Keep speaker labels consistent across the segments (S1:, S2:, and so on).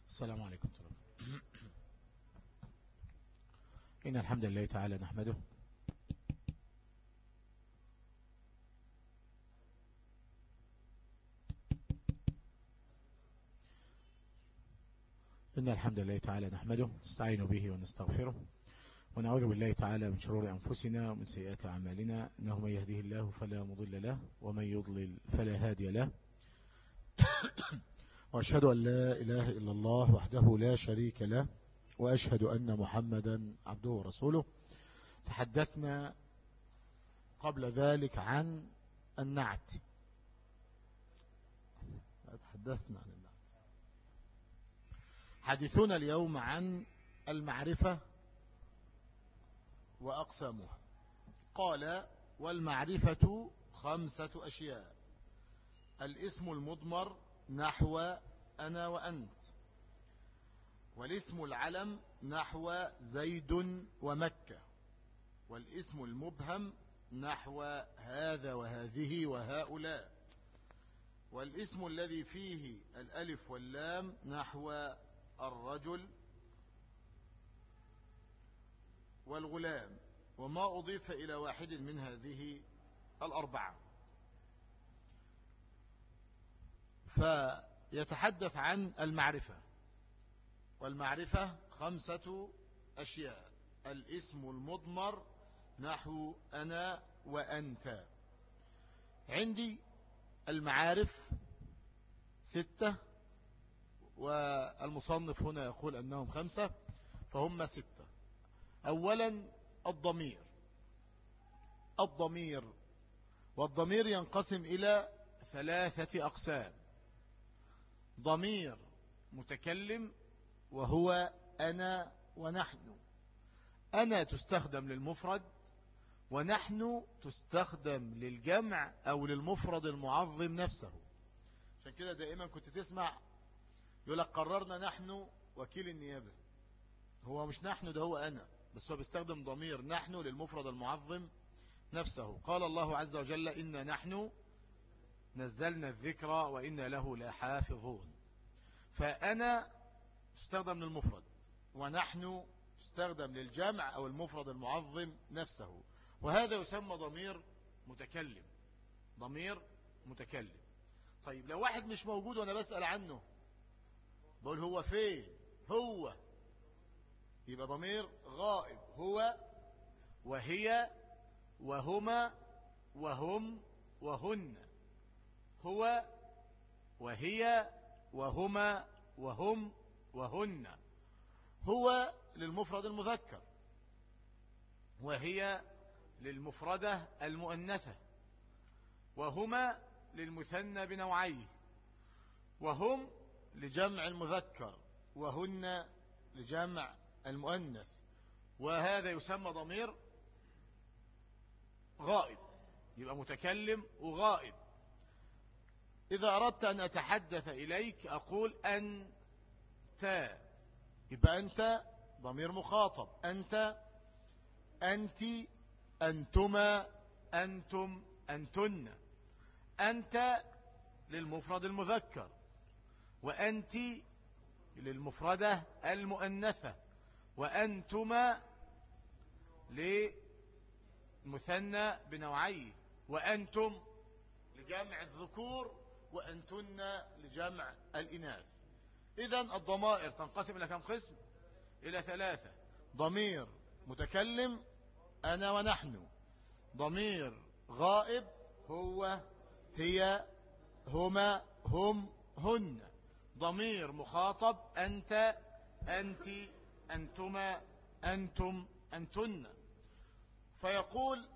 S1: السلام عليكم ورحمة الله. إن الحمد لله تعالى نحمده نستعين به ونستغفره ونعوذ بالله تعالى من شرور أنفسنا ومن سيئات أعمالنا، إنه من يهده الله فلا مضل له ومن يضلل فلا هادي له. وأشهد أن لا إله إلا الله وحده لا شريك له، وأشهد أن محمدا عبده ورسوله. تحدثنا قبل ذلك عن النعت. حديثنا اليوم عن المعرفة وأقسامها. قال: والمعرفة 5 أشياء: الاسم المضمر نحو أنا وأنت، والاسم العلم نحو زيد ومكة، والاسم المبهم نحو هذا وهذه وهؤلاء، والاسم الذي فيه الألف واللام نحو الرجل والغلام، وما أضيف إلى واحد من هذه الأربعة. فيتحدث عن المعرفة، والمعرفة 5 أشياء: الاسم المضمر نحو أنا وأنت. عندي المعارف 6، والمصنف هنا يقول أنهم 5، فهم 6. أولا الضمير. والضمير ينقسم إلى 3 أقسام: ضمير متكلم وهو أنا ونحن. أنا تستخدم للمفرد، ونحن تستخدم للجمع أو للمفرد المعظم نفسه. عشان كده دائما كنت تسمع يقول لك: قررنا نحن وكيل النيابة. هو مش نحن، ده هو أنا، بس هو بيستخدم ضمير نحن للمفرد المعظم نفسه. قال الله عز وجل: إنا نحن نزلنا الذكر وإنا له لحافظون. فأنا تستخدم للمفرد، ونحن تستخدم للجمع أو المفرد المعظم نفسه، وهذا يسمى ضمير متكلم. طيب لو واحد مش موجود وأنا بسأل عنه، بقول هو فين؟ هو، يبقى ضمير غائب: هو وهي وهما وهم وهن. هو وهي وهما وهم وهن. هو للمفرد المذكر، وهي للمفردة المؤنثة، وهما للمثنى بنوعيه، وهم لجمع المذكر، وهن لجمع المؤنث. وهذا يسمى ضمير غائب، يبقى متكلم وغائب. إذا أردت أن أتحدث إليك أقول أنت، يبقى أنت ضمير مخاطب: أنت، أنت، أنتما، أنتم، أنتن. أنت للمفرد المذكر، وأنت للمفردة المؤنثة، وأنتما للمثنى بنوعيه، وأنتم لجمع الذكور، وأنتن لجمع الإناث. إذن الضمائر تنقسم إلى كم قسم؟ إلى 3: ضمير متكلم أنا ونحن، ضمير غائب هو هي هما هم هن، ضمير مخاطب أنت أنت أنتما أنتم أنتن. فيقول: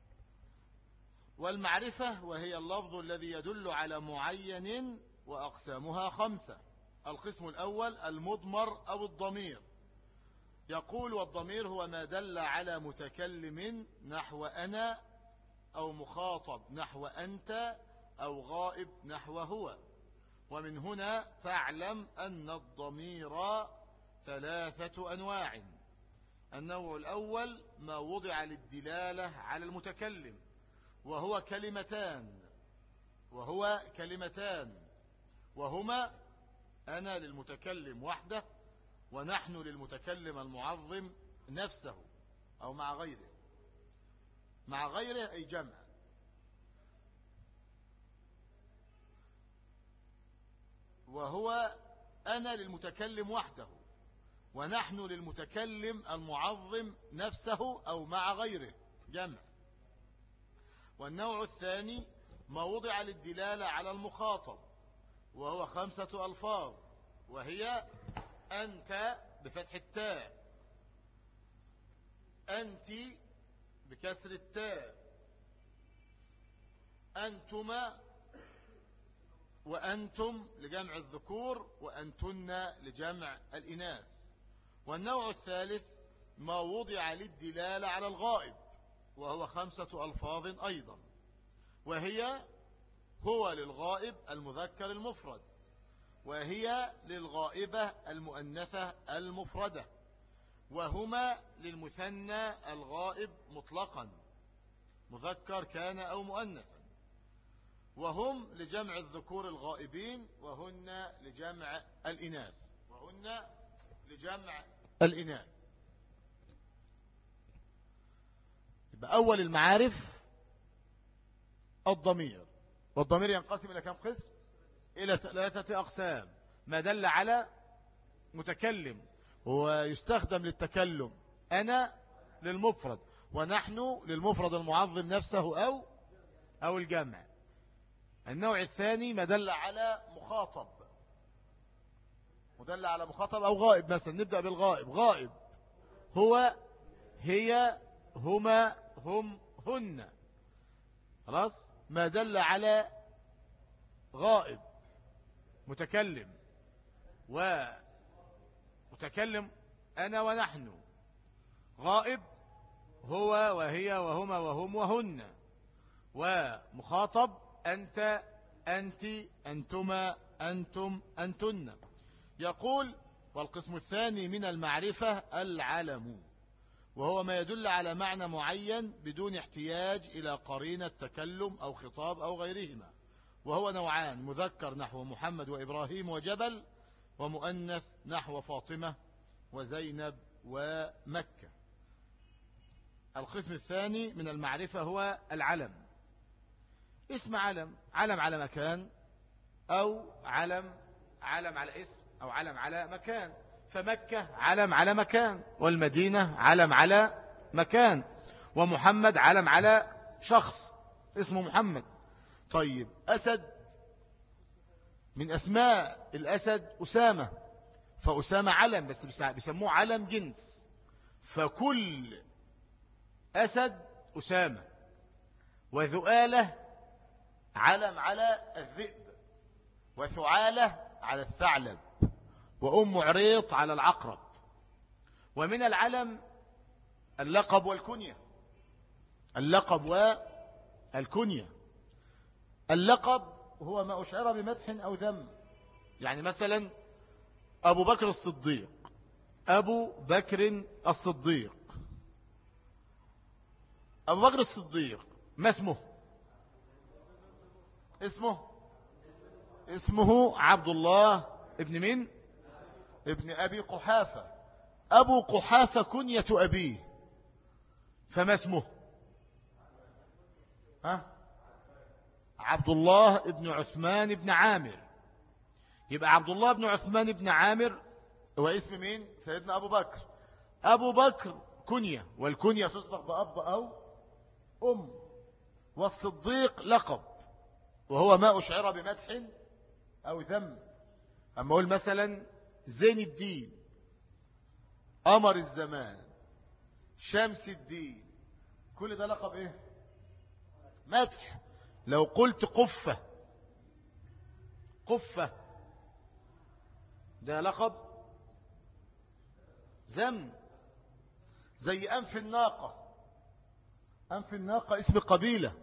S1: والمعرفة وهي اللفظ الذي يدل على معين، وأقسامها 5. القسم الأول المضمر أو الضمير. يقول: والضمير هو ما دل على متكلم نحو أنا، أو مخاطب نحو أنت، أو غائب نحو هو. ومن هنا تعلم أن الضمير 3 أنواع: النوع الأول ما وضع للدلالة على المتكلم، وهو كلمتان، وهما أنا للمتكلم وحده، ونحن للمتكلم المعظم نفسه أو مع غيره. مع غيره أي جمع. وهو أنا للمتكلم وحده، ونحن للمتكلم المعظم نفسه أو مع غيره جمع. والنوع الثاني ما وضع للدلالة على المخاطب، وهو 5 ألفاظ، وهي أنت بفتح التاء، أنت بكسر التاء، أنتما وأنتم لجمع الذكور، وأنتن لجمع الإناث. والنوع الثالث ما وضع للدلالة على الغائب، وهو 5 ألفاظ أيضا، وهي هو للغائب المذكر المفرد، وهي للغائبة المؤنثة المفردة، وهما للمثنى الغائب مطلقا مذكر كان أو مؤنثا، وهم لجمع الذكور الغائبين، وهن لجمع الإناث. وهن لجمع الإناث. يبقى أول المعارف الضمير، والضمير ينقسم إلى كم قسم؟ إلى 3 أقسام. ما دل على متكلم ويستخدم للتكلم، أنا للمفرد، ونحن للمفرد المعظم نفسه أو الجمع. النوع الثاني ما دل على مخاطب، مدل على مخاطب أو غائب. مثلا نبدأ بالغائب. غائب هو، هي، هما، هم، هن. خلاص. ما دل على غائب متكلم ومتكلم أنا ونحن. غائب هو وهي وهما وهم وهن. ومخاطب أنت، أنت، أنتما، أنتم، أنتن. يقول: والقسم الثاني من المعرفة العلم، وهو ما يدل على معنى معين بدون احتياج إلى قرينة تكلم أو خطاب أو غيرهما، وهو نوعان: مذكر نحو محمد وإبراهيم وجبل، ومؤنث نحو فاطمة وزينب ومكة. القسم الثاني من المعرفة هو العلم. اسم علم، علم على مكان، أو علم على اسم، أو علم على مكان. فمكة علم على مكان، والمدينة علم على مكان، ومحمد علم على شخص اسمه محمد. طيب، أسد، من أسماء الأسد أسامة، فأسامة علم، بس بيسموه علم جنس، فكل أسد أسامة. وذؤالة علم على الذئب، وثعالة على الثعلب، وأم عريط على العقرب. ومن العلم اللقب والكنية. اللقب والكنية. اللقب هو ما أشعر بمدح أو ذم. يعني مثلا أبو بكر الصديق، أبو بكر الصديق. أبو بكر الصديق ما اسمه؟ اسمه عبد الله ابن من؟ ابن أبي قحافة. أبو قحافة كنية أبيه، فما اسمه؟ عبد الله ابن عثمان ابن عامر. يبقى عبد الله ابن عثمان ابن عامر هو اسم مين؟ سيدنا أبو بكر. أبو بكر كنية، والكنية تسبق بأب أو أم. والصديق لقب، وهو ما أشعر بمدح أو ذم. أما أقول مثلا زين الدين، قمر الزمان، شمس الدين، كل ده لقب إيه؟ مدح. لو قلت قفة، قفة ده لقب ذم. زي أنف الناقة. أنف الناقة اسم قبيلة،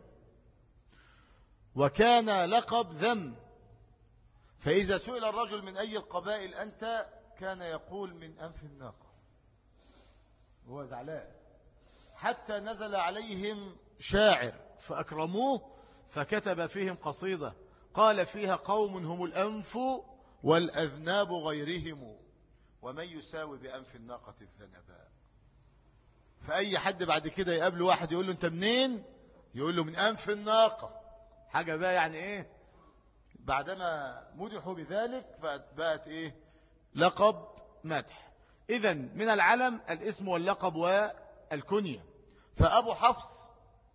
S1: وكان لقب ذم. فإذا سئل الرجل من أي القبائل أنت، كان يقول من أنف الناقة، وهو زعلان. حتى نزل عليهم شاعر فأكرموه، فكتب فيهم قصيدة قال فيها: قوم هم الأنف والأذناب غيرهم ومن يساوي بأنف الناقة الذنباء. فأي حد بعد كده يقابله واحد يقول له أنت منين؟ يقول له من أنف الناقة. حاجة بقى يعني إيه؟ بعدما مدحوا بذلك فبقت إيه؟ لقب مدح. إذن من العلم الاسم واللقب والكنية. فأبو حفص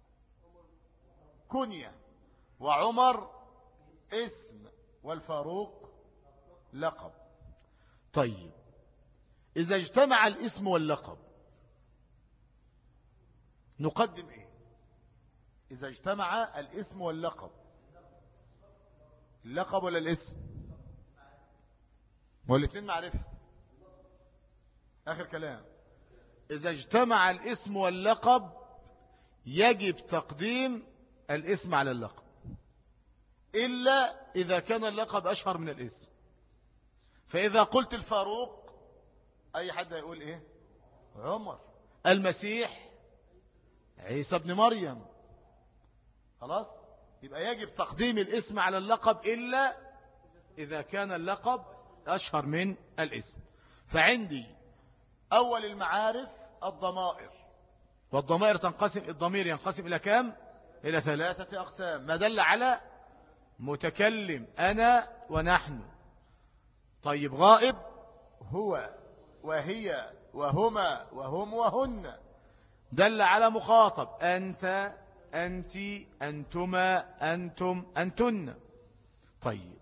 S1: كنية، وعمر اسم، والفاروق لقب. طيب إذا اجتمع الاسم واللقب نقدم إيه؟ إذا اجتمع الاسم واللقب، اللقب ولا الاسم؟ والاثنين معرفة. آخر كلام. إذا اجتمع الاسم واللقب يجب تقديم الاسم على اللقب، إلا إذا كان اللقب أشهر من الاسم. فإذا قلت الفاروق أي حد هيقول إيه؟ عمر. المسيح عيسى ابن مريم. خلاص، يبقى يجب تقديم الاسم على اللقب إلا إذا كان اللقب أشهر من الاسم. فعندي أول المعارف الضمائر، والضمائر تنقسم، الضمير ينقسم إلى كام؟ إلى 3 أقسام. ما دل على متكلم أنا ونحن. طيب غائب هو وهي وهما وهم وهن. دل على مخاطب أنت أنت أنتما أنتم أنتن. طيب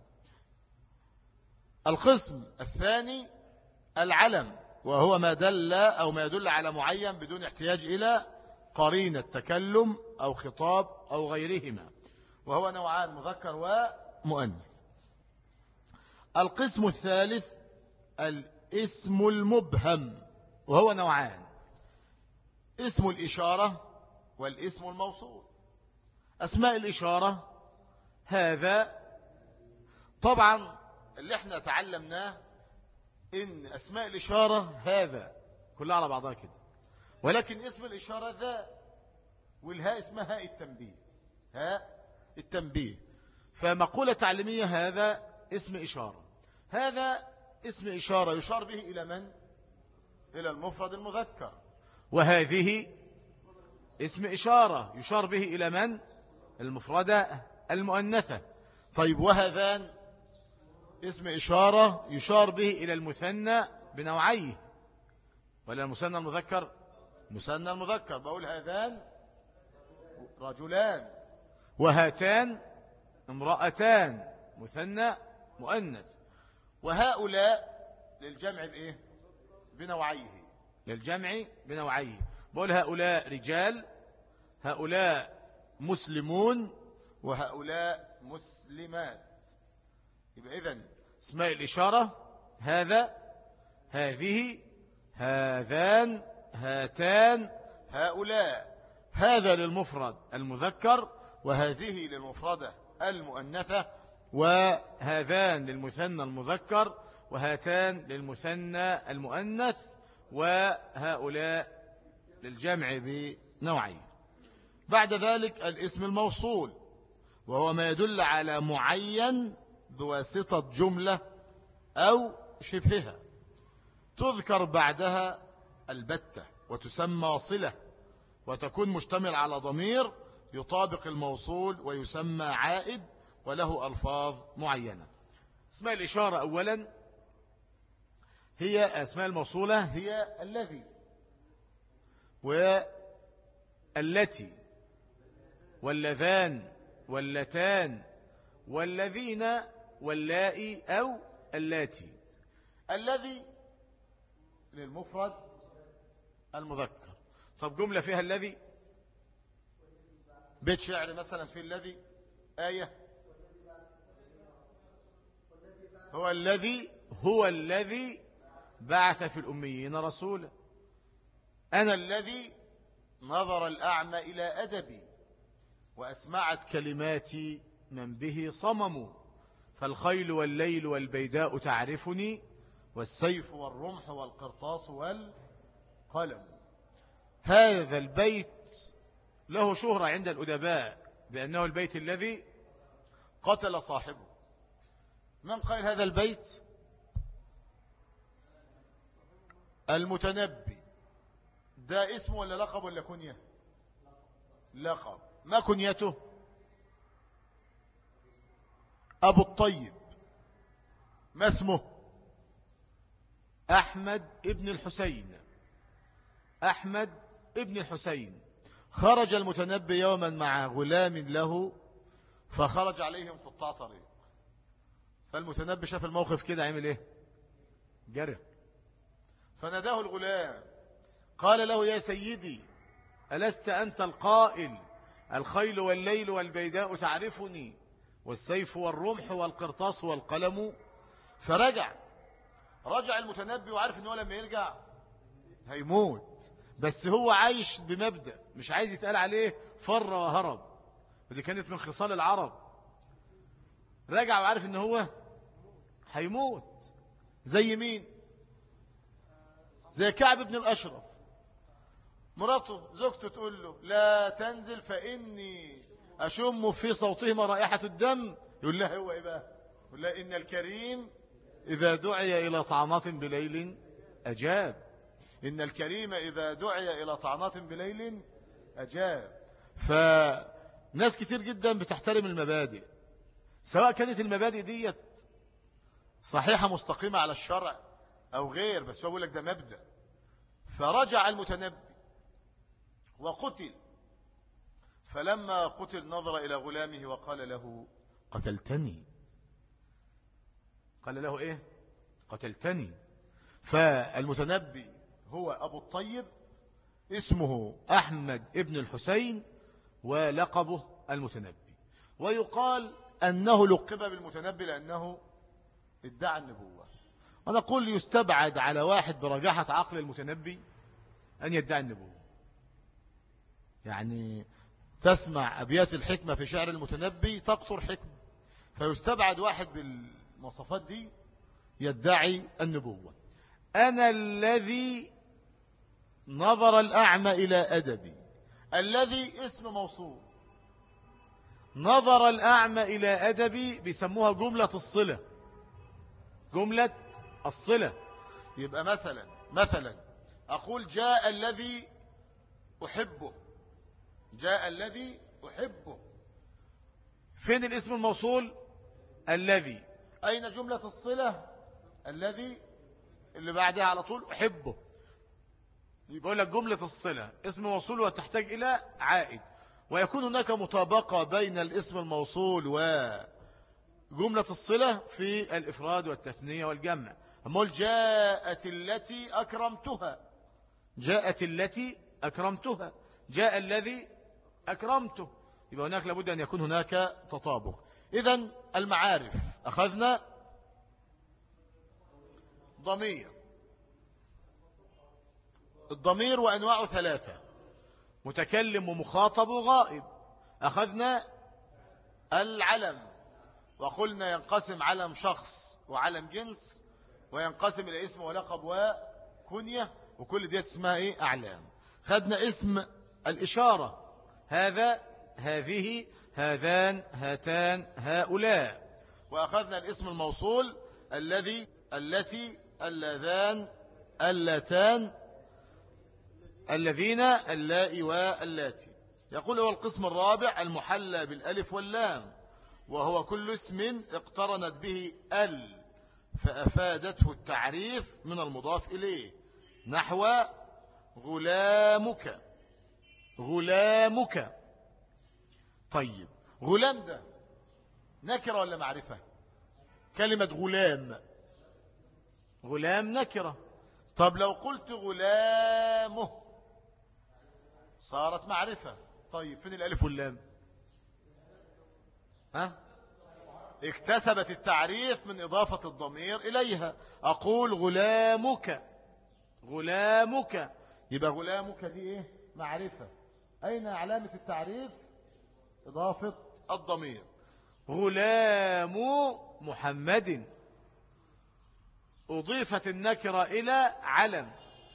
S1: القسم الثاني العلم، وهو ما دل أو ما يدل على معين بدون احتياج إلى قرينة تكلم أو خطاب أو غيرهما، وهو نوعان مذكر ومؤنث. القسم الثالث الاسم المبهم، وهو نوعان: اسم الإشارة والاسم الموصول. أسماء الإشارة هذا طبعا اللي احنا تعلمناه إن أسماء الإشارة هذا كلها على بعضها كده، ولكن اسم الإشارة ذا، والهاء اسمها هاء التنبيه، هاء التنبيه. فمقولة تعليمية هذا اسم إشارة، هذا اسم إشارة يشار به إلى من؟ إلى المفرد المذكر. وهذه اسم إشارة يشار به إلى من؟ المفردة المؤنثة. طيب وهذان اسم إشارة يشار به إلى المثنى بنوعيه، ولا المثنى المذكر؟ مثنى المذكر، بقول هذان رجلان، وهاتان امرأتان، مثنى مؤنث. وهؤلاء للجمع بإيه؟ بنوعيه، للجمع بنوعيه. بقول هؤلاء رجال، هؤلاء مسلمون، وهؤلاء مسلمات. يبقى إذن اسماء الإشارة هذا، هذه، هذان، هاتان، هؤلاء. هذا للمفرد المذكر، وهذه للمفردة المؤنثة، وهذان للمثنى المذكر، وهاتان للمثنى المؤنث، وهؤلاء للجمع بنوعين. بعد ذلك الاسم الموصول، وهو ما يدل على معين بواسطة جملة أو شبهها، تذكر بعدها البتة وتسمى صلة، وتكون مشتمل على ضمير يطابق الموصول ويسمى عائد، وله ألفاظ معينة. اسماء الإشارة أولا هي أسماء الموصولة، هي الذي والتي واللذان واللتان والذين واللائي أو اللاتي. الذي للمفرد المذكر. طب جملة فيها الذي، بيت شعر مثلا في الذي، آية هو الذي بعث في الأميين رسولا. أنا الذي نظر الأعمى إلى أدبي، وأسمعت كلماتي من به صمموا، فالخيل والليل والبيداء تعرفني، والسيف والرمح والقرطاس والقلم. هذا البيت له شهرة عند الأدباء بأنه البيت الذي قتل صاحبه، من قال هذا البيت؟ المتنبي. ده اسم ولا لقب ولا كنية؟ لقب. ما كنيته؟ أبو الطيب. ما اسمه؟ أحمد ابن الحسين. أحمد ابن الحسين. خرج المتنبي يوما مع غلام له، فخرج عليهم قطاع طريق. فالمتنبي شاف الموقف كده، عمل ايه؟ جرى. فناداه الغلام قال له: يا سيدي، ألست أنت القائل الخيل والليل والبيداء تعرفني، والسيف والرمح والقرطاس والقلم؟ فرجع المتنبي وعارف ان هو لما يرجع هيموت، بس هو عايش بمبدأ مش عايز يتقال عليه فر وهرب، ودي كانت من خصال العرب. رجع وعارف ان هو هيموت. زي مين؟ زي كعب بن الأشرف. مراته زوجته تقول له: لا تنزل فإني أشم في صوتهما رائحة الدم. يقول لها هو إيه بقى؟ يقول لها: إن الكريم إذا دعي إلى طعنات بليل أجاب. إن الكريم إذا دعي إلى طعنات بليل أجاب. فناس كتير جدا بتحترم المبادئ، سواء كانت المبادئ ديت صحيحة مستقيمة على الشرع أو غير، بس هو بيقول لك ده مبدأ. فرجع المتنبي وقتل. فلما قتل نظر إلى غلامه وقال له: قتلتني. قال له إيه؟ قتلتني. فالمتنبي هو أبو الطيب، اسمه أحمد ابن الحسين، ولقبه المتنبي. ويقال أنه لقب بالمتنبي لأنه ادعى النبوة. ونقول يستبعد على واحد برجاحة عقل المتنبي أن يدعي النبوة. يعني تسمع أبيات الحكمة في شعر المتنبي تقطر حكمة، فيستبعد واحد بالمواصفات دي يدعي النبوة. أنا الذي نظر الأعمى إلى أدبي. الذي اسم موصول. نظر الأعمى إلى أدبي بيسموها جملة الصلة. جملة الصلة. يبقى مثلا أقول: جاء الذي أحبه. جاء الذي أحبه. فين الاسم الموصول؟ الذي. أين جملة الصلة؟ الذي اللي بعدها على طول أحبه. يقول لك جملة الصلة اسم موصول وتحتاج إلى عائد، ويكون هناك مطابقة بين الاسم الموصول وجملة الصلة في الإفراد والتثنية والجمع. أقول: جاءت التي أكرمتها. جاءت التي أكرمتها. جاء الذي أكرمته. يبقى هناك لابد أن يكون هناك تطابق. إذن المعارف أخذنا ضمير. الضمير وأنواعه 3: متكلم ومخاطب وغائب. أخذنا العلم، وقلنا ينقسم علم شخص وعلم جنس، وينقسم إلى اسم ولقب وكنية، وكل دي اسمها إيه؟ أعلام. خدنا اسم الإشارة: هذا، هذه، هذان، هاتان، هؤلاء. وأخذنا الاسم الموصول: الذي، التي، اللذان، اللتان، الذين، اللائي واللاتي. يقول: هو القسم الرابع المحلى بالألف واللام، وهو كل اسم اقترنت به ال فأفادته التعريف من المضاف إليه، نحو غلامك. غلامك. طيب، غلام ده نكرة ولا معرفة؟ كلمة غلام، غلام نكرة. طب لو قلت غلامه صارت معرفة. طيب فين الألف واللام؟ اكتسبت التعريف من إضافة الضمير إليها. أقول غلامك. غلامك. يبقى غلامك دي إيه؟ معرفة. أين علامة التعريف؟ إضافة الضمير. غلام محمد. أضيفت النكرة إلى علم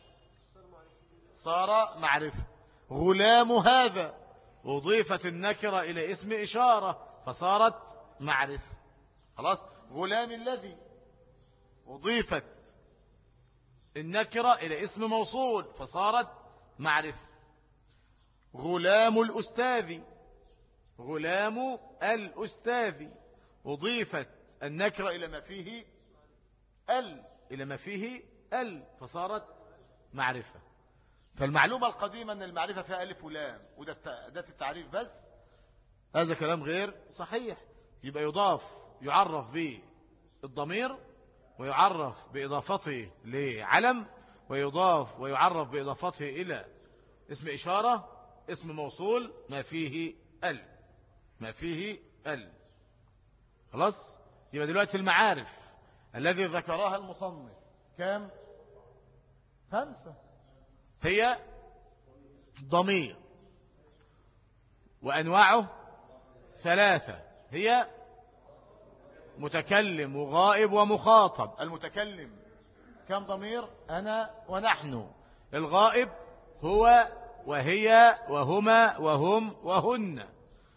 S1: صار معرفة. غلام هذا أضيفت النكرة إلى اسم إشارة فصارت معرفة. خلاص. غلام الذي أضيفت النكرة إلى اسم موصول فصارت معرفة. غلام الأستاذ، غلام الأستاذ أضيفت النكرة إلى ما فيه إلى ما فيه فصارت معرفة. فالمعلومة القديمة أن المعرفة فيها ألف ولام وده أداة التعريف بس، هذا كلام غير صحيح. يبقى يضاف يعرف بالضمير ويعرف بإضافته لعلم، ويضاف ويعرف بإضافته إلى اسم إشارة، اسم موصول ما فيه ما فيه خلاص. يبقى دلوقتي المعارف الذي ذكرها المصنف كام؟ 5. هي ضمير، وأنواعه 3. هي متكلم وغائب ومخاطب. المتكلم كم ضمير؟ أنا ونحن. الغائب هو وهي وهما وهم وهن.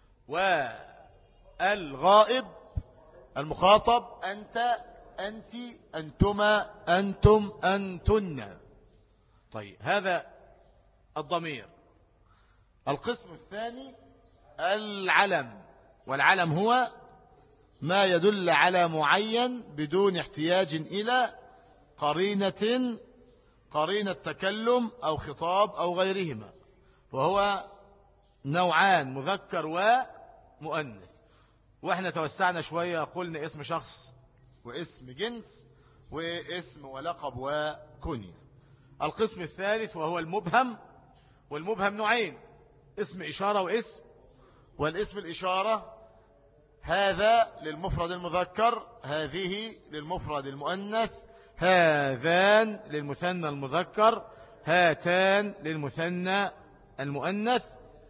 S1: والغائب المخاطب أنت أنت أنتما أنتم أنتن. طيب هذا الضمير. القسم الثاني العلم، والعلم هو ما يدل على معين بدون احتياج إلى قرينة تكلم أو خطاب أو غيرهما، وهو نوعان مذكر ومؤنث. واحنا توسعنا شوية قلنا اسم شخص واسم جنس واسم ولقب وكنية. القسم الثالث وهو المبهم، والمبهم نوعين: اسم إشارة واسم. والاسم الإشارة هذا للمفرد المذكر، هذه للمفرد المؤنث، هذان للمثنى المذكر، هاتان للمثنى المؤنث،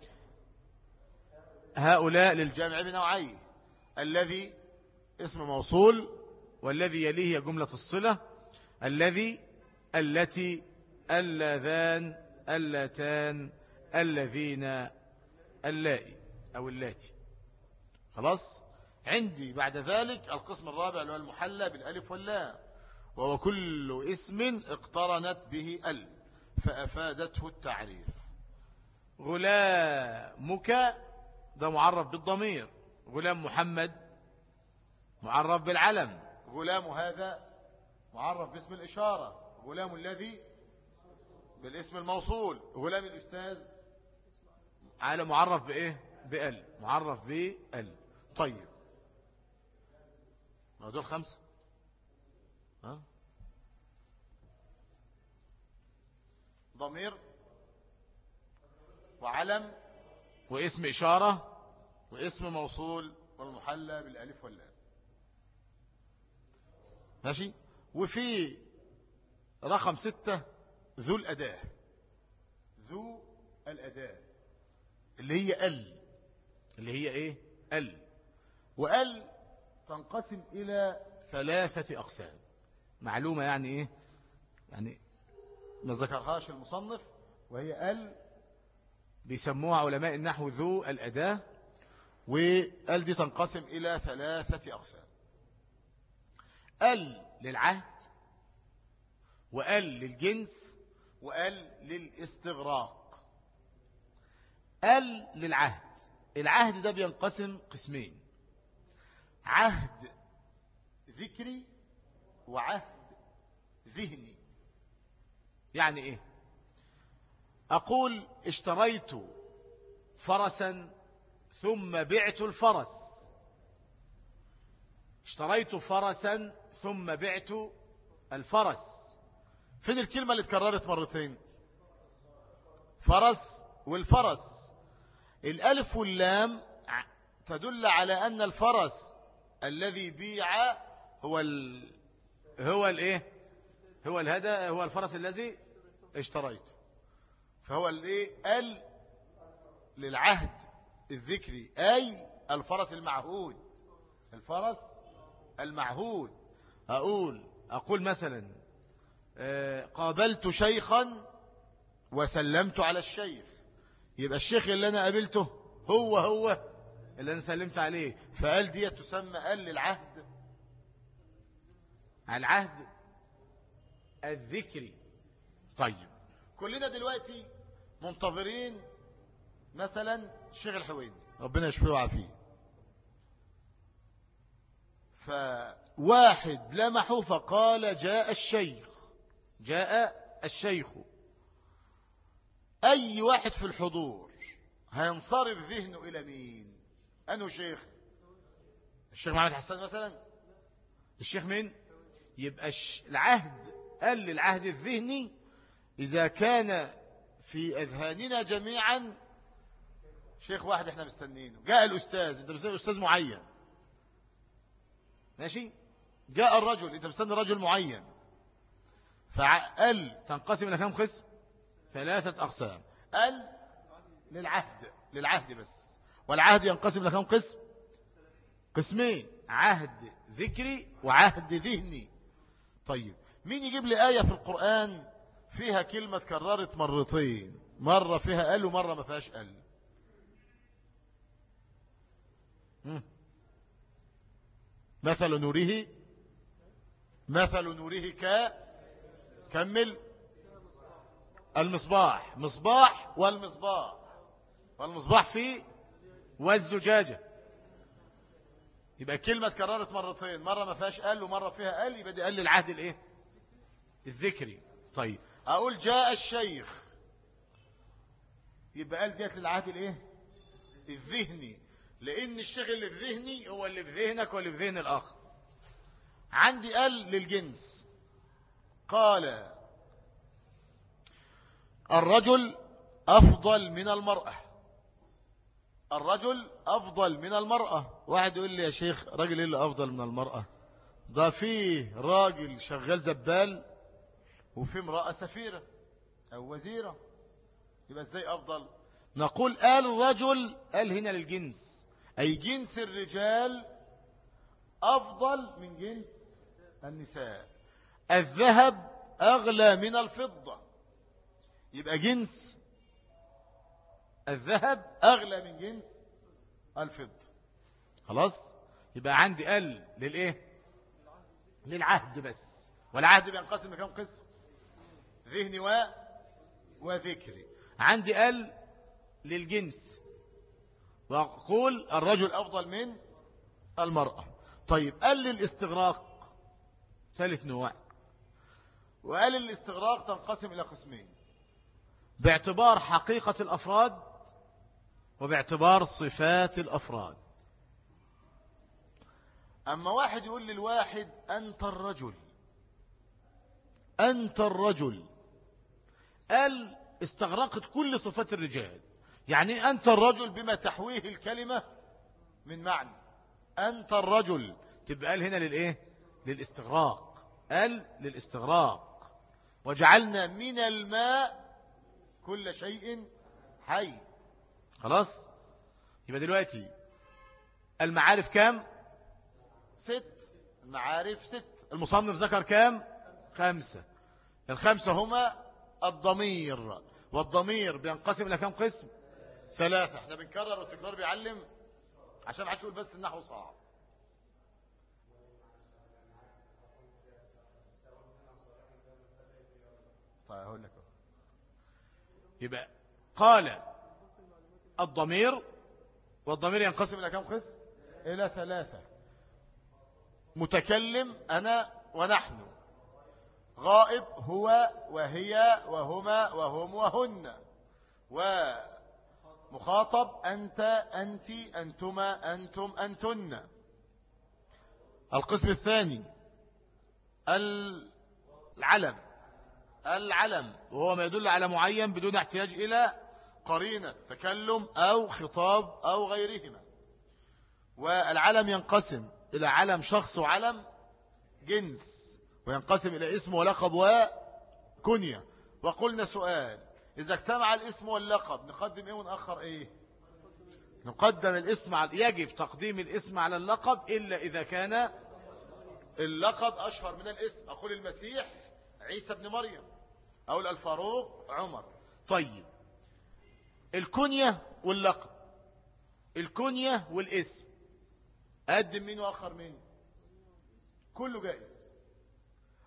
S1: هؤلاء للجمع بنوعين: الذي اسم موصول، والذي يليه هي جملة الصلة، الذي، التي، اللذان، اللتان، الذين، اللائي أو اللاتي. خلاص. عندي بعد ذلك القسم الرابع اللي هو المحلى بالألف واللام، وهو كل اسم اقترنت به فأفادته التعريف. غلامك ده معرف بالضمير، غلام محمد معرف بالعلم، غلام هذا معرف باسم الإشارة، غلام الذي بالاسم الموصول، غلام الأستاذ على معرف بإيه؟ بأل، معرف بأل. طيب ما دول 5. ضمير وعلم واسم إشارة واسم موصول والمحلى بالألف واللام. ماشي. وفي رقم 6 ذو الأداة، ذو الأداة اللي هي اللي هي إيه؟ وأل تنقسم إلى 3 أقسام. معلومة يعني إيه؟ يعني ما ذكرهاش المصنف، وهي بيسموها علماء النحو ذو الأداة. دي تنقسم إلى 3 أقسام: للعهد، للجنس، للاستغراق. للعهد. العهد ده بينقسم قسمين: عهد ذكري وعهد ذهني. يعني ايه؟ اقول اشتريت فرسا ثم بعت الفرس. اشتريت فرسا ثم بعت الفرس. فين الكلمة اللي اتكررت مرتين؟ فرس والفرس. الألف واللام تدل على أن الفرس الذي بيع هو الايه؟ هو الهدى، هو الفرس الذي اشتريته. فهو الايه؟ للعهد الذكري، أي الفرس المعهود، الفرس المعهود. أقول مثلا قابلت شيخا وسلمت على الشيخ، يبقى الشيخ اللي أنا قابلته هو اللي أنا سلمت عليه. فقال دي تسمى للعهد العهد الذكري. طيب كلنا دلوقتي منتظرين مثلا الشيخ الحويني ربنا يشفيه ويعافيه، فواحد لمحه فقال جاء الشيخ، جاء الشيخ. أي واحد في الحضور هينصرف ذهنه إلى مين؟ أنه شيخ؟ الشيخ محمد حسان مثلا؟ الشيخ مين؟ يبقى العهد قال للعهد الذهني إذا كان في أذهاننا جميعا شيخ واحد احنا مستنينه، جاء الأستاذ، انت مستني أستاذ معين، ماشي؟ جاء الرجل، انت مستني رجل معين، فقال تنقسم إلى كم قسم؟ 3 أقسام. قال للعهد بس، والعهد ينقسم إلى كم قسم؟ قسمين، عهد ذكري وعهد ذهني. طيب مين يجيب لي آية في القرآن فيها كلمة اتكررت مرتين، مرة فيها قال ومرة ما فيهاش قال؟ مثل نوره كمل المصباح، مصباح والمصباح فيه والزجاجة. يبقى كلمة اتكررت مرتين، مرة ما فيهاش قال ومرة فيها قال، يبقى دي قال للعهد الايه؟ الذكري. طيب اقول جاء الشيخ، يبقى قال جاءت للعهد الايه؟ الذهني، لان الشيخ اللي في ذهني هو اللي في ذهنك واللي في ذهن الاخر. عندي قال للجنس، قال الرجل أفضل من المرأة، الرجل أفضل من المرأة. واحد يقول لي يا شيخ راجل إيه اللي أفضل من المرأة؟ ده فيه راجل شغال زبال وفي امرأة سفيرة أو وزيرة، يبقى إزاي أفضل؟ نقول قال الرجل، قال هنا للجنس، أي جنس الرجال أفضل من جنس النساء. الذهب أغلى من الفضة، يبقى جنس الذهب أغلى من جنس الفضة. خلاص؟ يبقى عندي قال للإيه؟ للعهد بس، والعهد بينقسم لكم قسم؟ ذهني وذكري. عندي قال للجنس، وأقول الرجل أفضل من المرأة. طيب قال للاستغراق 3 نوع، وقال الاستغراق تنقسم إلى قسمين باعتبار حقيقة الأفراد وباعتبار صفات الأفراد. أما واحد يقول للواحد أنت الرجل، قال استغرقت كل صفات الرجال. يعني أنت الرجل بما تحويه الكلمة من معنى، أنت الرجل، تبقى قال هنا للإيه؟ للاستغراق، قال للاستغراق. وجعلنا من الماء كل شيء حي. خلاص؟ يبقى دلوقتي المعارف كام؟ 6. المعارف 6. المصنف ذكر كام؟ 5. ال5 هما الضمير، والضمير بينقسم إلى كام قسم؟ 3. احنا بنكرر والتكرار بيعلم عشان ما حدش يقول بس النحو صعب. طيب هقول لك. يبقى قال الضمير، والضمير ينقسم إلى كم قسم؟ إلى 3. متكلم أنا ونحن، غائب هو وهي وهما وهم وهن، ومخاطب أنت أنت أنتما أنتم أنتن. القسم الثاني العلم، وهو ما يدل على معين بدون احتياج إلى قرينة تكلم أو خطاب أو غيرهما. والعلم ينقسم إلى علم شخص وعلم جنس، وينقسم إلى اسم ولقب وكنية. وقلنا سؤال، إذا اجتمع الاسم واللقب نقدم إيه ونأخر إيه؟ نقدم الاسم يجب تقديم الاسم على اللقب إلا إذا كان اللقب أشهر من الاسم. أقول المسيح عيسى بن مريم، أقول الفاروق عمر. طيب الكنية واللقب، الكنية والاسم، أقدم مين وأخر مين؟ كله جائز. طيب الكنية واللقب، الكنية والاسم، أقدم الكنية ولا الاسم؟ كله جائز. طيب الكنية واللقب، الكنية والاسم، أقدم مين وأخر مين؟ كله جائز. طيب الكنية والاسم، أقدم مين وأخر مين؟ كله جائز.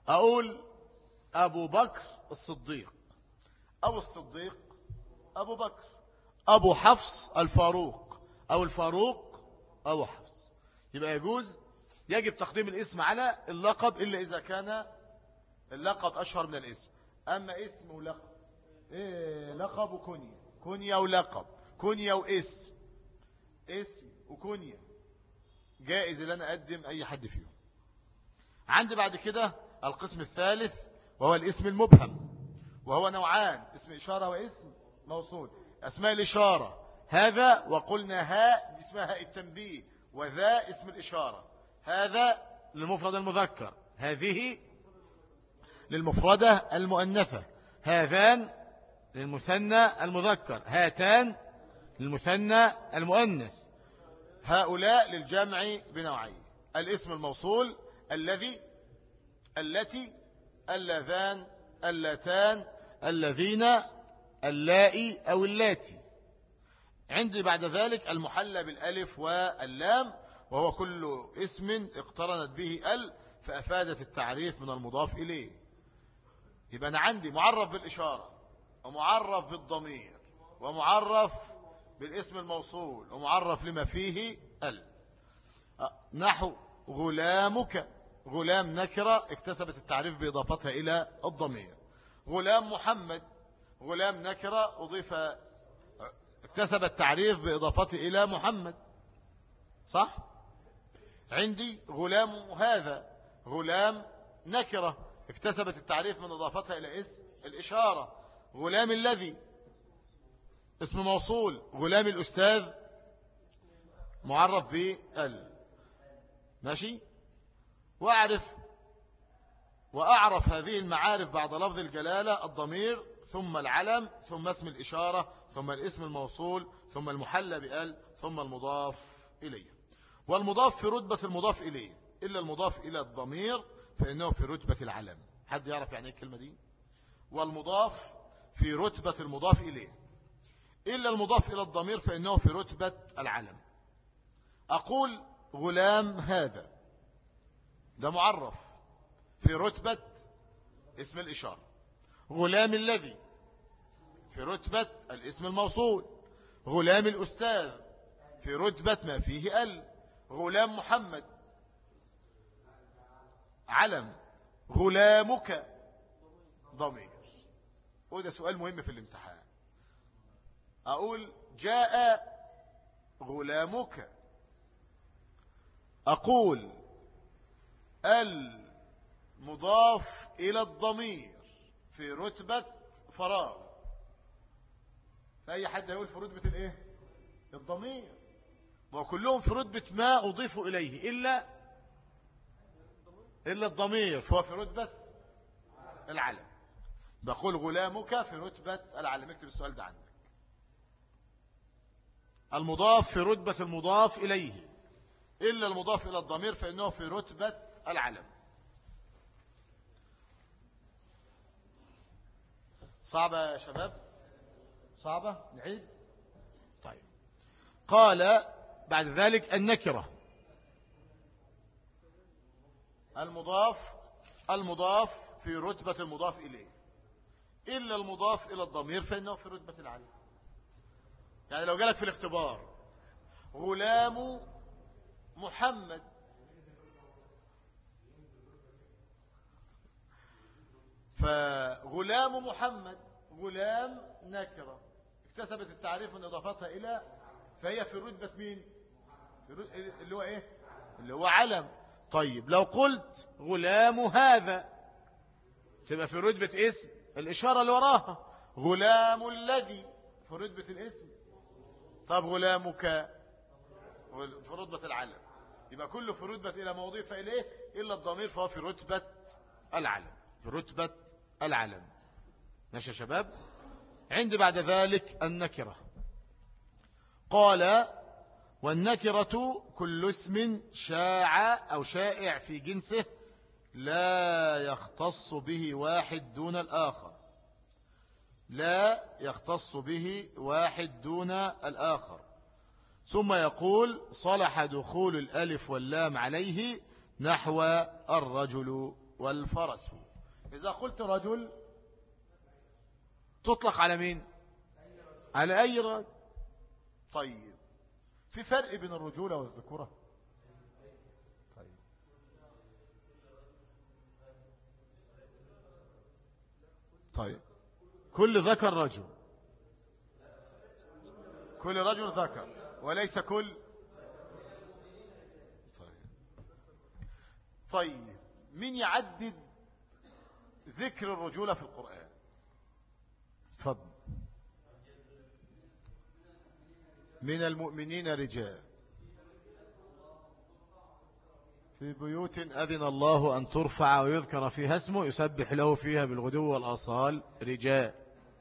S1: أقول أبو بكر الصديق، أبو الصديق أبو بكر، أبو حفص الفاروق، أو الفاروق أبو حفص. يبقى يجب تقديم الاسم على اللقب إلا إذا كان اللقب أشهر من الاسم. أما اسم ولقب، لقب وكنية، كنية ولقب، كنية واسم، اسم وكنية، جائز ان انا اقدم اي حد فيهم. عندي بعد كده القسم الثالث وهو الاسم المبهم، وهو نوعان: اسم إشارة واسم موصول. أسماء الإشارة هذا، وقلنا هاء دي اسمها هاء التنبيه، وذا اسم الإشارة. هذا للمفرد المذكر، هذه للمفردة المؤنثة، هذان للمثنى المذكر، هاتان للمثنى المؤنث، هؤلاء للجمع بنوعين: الاسم الموصول الذي، التي، اللذان، اللتان، الذين، اللائي أو اللاتي. عندي بعد ذلك المحلى بالألف واللام، وهو كل اسم اقترنت به ال فأفادت التعريف من المضاف إليه. يبقى أنا عندي معرف بالإشارة، ومعرف بالضمير، ومعرف بالاسم الموصول، ومعرف لما فيه ال. نحو غلامك، غلام نكرة اكتسبت التعريف بإضافتها إلى الضمير. غلام محمد، غلام نكرة اكتسب التعريف بإضافته إلى محمد، صح؟ عندي غلام هذا، غلام نكرة اكتسبت التعريف من إضافتها إلى اسم الإشارة. غلام الذي اسم موصول. غلام الأستاذ معرف بال. ماشي. وأعرف هذه المعارف بعد لفظ الجلالة: الضمير، ثم العلم، ثم اسم الإشارة، ثم الاسم الموصول، ثم المحلى بال، ثم المضاف إليه. والمضاف في رتبة المضاف إليه، إلا المضاف إلى الضمير فإنه في رتبة العلم. حد يعرف يعني ايه الكلمة دي؟ والمضاف في رتبة المضاف إليه، إلا المضاف إلى الضمير فإنه في رتبة العلم. أقول غلام هذا، ده معرف في رتبة اسم الإشارة. غلام الذي في رتبة الاسم الموصول. غلام الأستاذ في رتبة ما فيه ال. غلام محمد علم. غلامك ضمير. وده سؤال مهم في الامتحان. أقول جاء غلامك، أقول المضاف إلى الضمير في رتبة فراغ. فأي حد يقول في رتبة الإيه؟ الضمير. وكلهم في رتبة ما أضيفوا إليه إلا الضمير، فهو في رتبة العلم. بقول غلامك في رتبة العلم. اكتب السؤال ده عندك. المضاف في رتبة المضاف إليه، إلا المضاف إلى الضمير فإنه في رتبة العلم. صعبة يا شباب؟ صعبة؟ نعيد؟ طيب. قال بعد ذلك النكرة. المضاف في رتبة المضاف إليه، إلا المضاف إلى الضمير فإنه في رتبة العلم. يعني لو جالك في الاختبار غلام محمد، فغلام محمد غلام نكرة اكتسبت التعريف من إضافتها إلى، فهي في رتبة مين؟ اللي هو إيه؟ اللي هو علم. طيب لو قلت غلام هذا تبقى في رتبة اسم الإشارة اللي وراها. غلام الذي في رتبة الاسم. طب غلامك في رتبة العلم. يبقى كله في رتبة إلى ما أضيف إليه إلا الضمير فهو في رتبة العلم، في رتبة العلم. ماشي يا شباب؟ عندي بعد ذلك النكرة. قال والنكرة كل اسم شاع أو شائع في جنسه لا يختص به واحد دون الآخر، لا يختص به واحد دون الآخر. ثم يقول صلح دخول الألف واللام عليه نحو الرجل والفرس. إذا قلت رجل تطلق على مين؟ على أي رجل. طيب في فرق بين الرجولة والذكورة؟ طيب طيب كل ذكر رجل، كل رجل ذكر وليس كل. طيب طيب مين يعدد ذكر الرجولة في القرآن؟ تفضل. من المؤمنين رجال في بيوت أذن الله أن ترفع ويذكر فيها اسمه يسبح له فيها بالغدو والآصال رجال.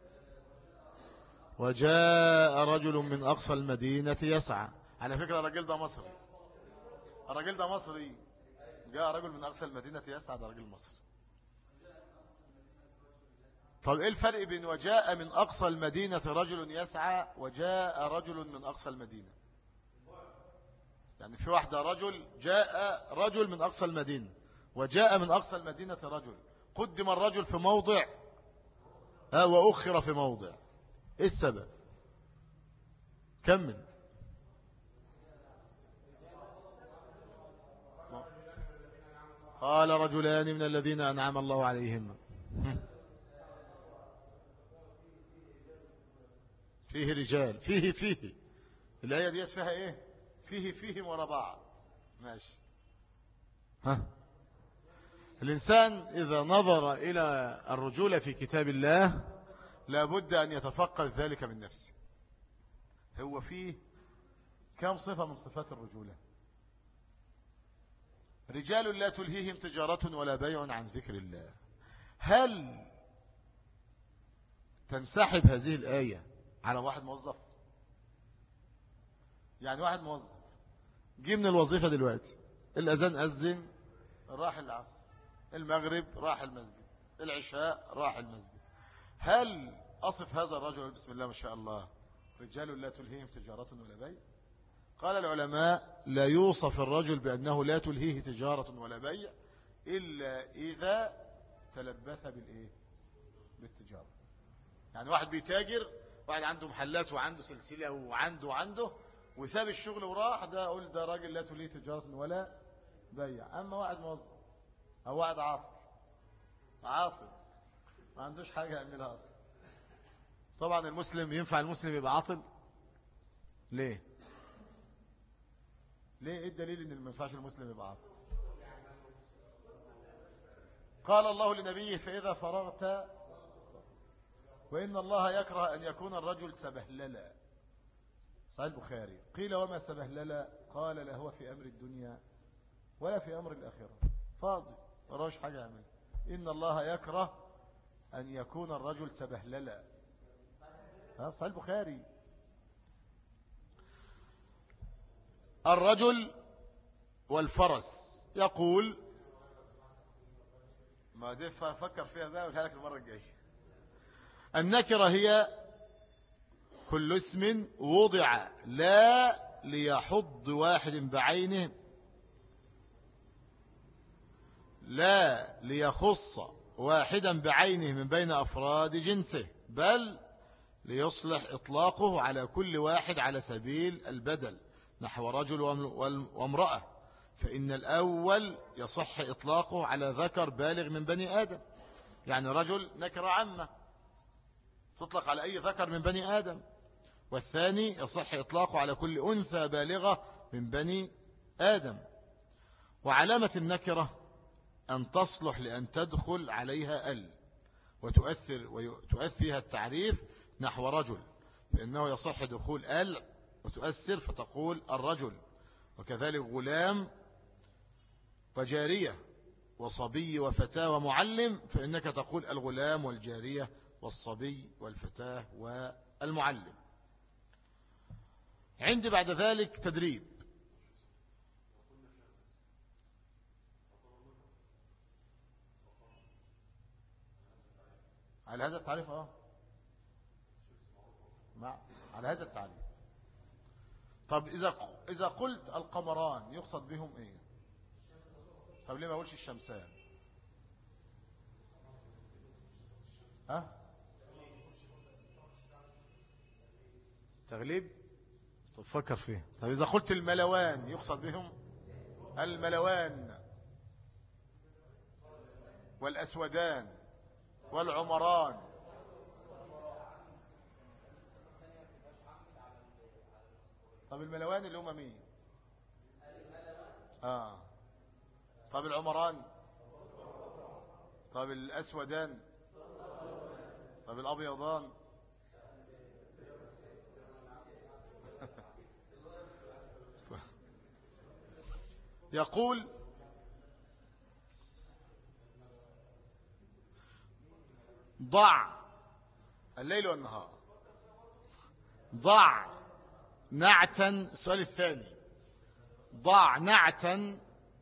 S1: وجاء رجل من أقصى المدينة يسعى. على فكرة الرجل ده مصري، الرجل ده مصري. جاء رجل من أقصى المدينة يسعى، ده رجل مصري. طب إيه الفرق بين وجاء من أقصى المدينة رجل يسعى وجاء رجل من أقصى المدينة؟ يعني في واحدة رجل، جاء رجل من أقصى المدينة، وجاء من أقصى المدينة رجل. قدم الرجل في موضع وأخر في موضع. إيه السبب؟ كمل. قال رجلان من الذين أنعم الله عليهم فيه رجال. فيه الآية ديت فيها إيه؟ فيهم ورا بعض. ماشي. الإنسان إذا نظر إلى الرجولة في كتاب الله لابد أن يتفقد ذلك من نفسه. هو فيه كم صفة من صفات الرجولة؟ رجال لا تلهيهم تجارة ولا بيع عن ذكر الله. هل تنسحب هذه الآية على واحد موظف؟ يعني واحد موظف جه من الوظيفة دلوقتي، الأذان أذن راح العصر، المغرب راح المسجد، العشاء راح المسجد. هل أصف هذا الرجل بسم الله ما شاء الله رجال لا تلهيهم تجارة ولا بيع؟ قال العلماء لا يوصف الرجل بأنه لا تلهيه تجارة ولا بيع إلا إذا تلبث بالإيه؟ بالتجارة. يعني واحد بيتاجر، واحد عنده محلات وعنده سلسلة وعنده وساب الشغل وراح، ده أقول ده راجل لا تلهيه تجارة ولا بيع. أما واحد موظف أو واحد عاطل ما عندوش حاجة يعملها أصلا. طبعا المسلم ينفع المسلم يبقى عاطل؟ ليه ايه الدليل ان ما ينفعش المسلم يبقى عاطل؟ قال الله لنبيه فإذا فرغت وإن الله يكره أن يكون الرجل سبهللا. صحيح البخاري. قيل وما سبهللا؟ قال لا هو في أمر الدنيا ولا في أمر الآخرة، فاضي وراش حاجة يعمل. إن الله يكره أن يكون الرجل سبهللا. صحيح البخاري. الرجل والفرس. يقول ما دي فكر فيها بقى وقولها لك المرة الجاية. النكرة هي كل اسم وضع لا ليحض واحد بعينه، لا ليخص واحدا بعينه من بين أفراد جنسه، بل ليصلح إطلاقه على كل واحد على سبيل البدل، نحو رجل وامرأة. فإن الأول يصح إطلاقه على ذكر بالغ من بني آدم. يعني رجل نكرة عامة تطلق على أي ذكر من بني آدم. والثاني يصح إطلاقه على كل أنثى بالغة من بني آدم. وعلامة النكرة أن تصلح لأن تدخل عليها وتؤثر فيها التعريف، نحو رجل فإنه يصح دخول وتؤثر فتقول الرجل. وكذلك غلام وجارية وصبي وفتاة ومعلم، فإنك تقول الغلام والجارية والصبي والفتاة والمعلم. عندي بعد ذلك تدريب. على هذا التعريف على هذا التعريف. طب إذا قلت القمران يقصد بهم إيه؟ طب ليه ما أقولش الشمسان؟ ها؟ تغليب. طب فكر فيه. طب إذا قلت الملوان يقصد بهم الملوان والأسودان والعمران. طب الملوان اللي هم مين؟ طب العمران؟ طب الأسودان؟ طب الأبيضان؟ يقول ضع الليل والنهار. ضع نعتا. السؤال الثاني: ضع نعتا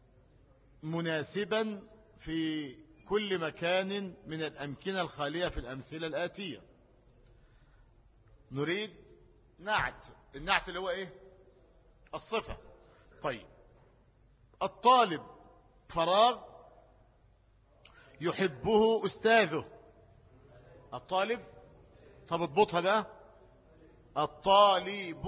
S1: مناسبا في كل مكان من الأمكنة الخالية في الأمثلة الآتية. نريد نعت. النعت اللي هو إيه؟ الصفة. طيب، الطالب فراغ يحبه أستاذه. الطالب. طب اضبطها بقى: الطالب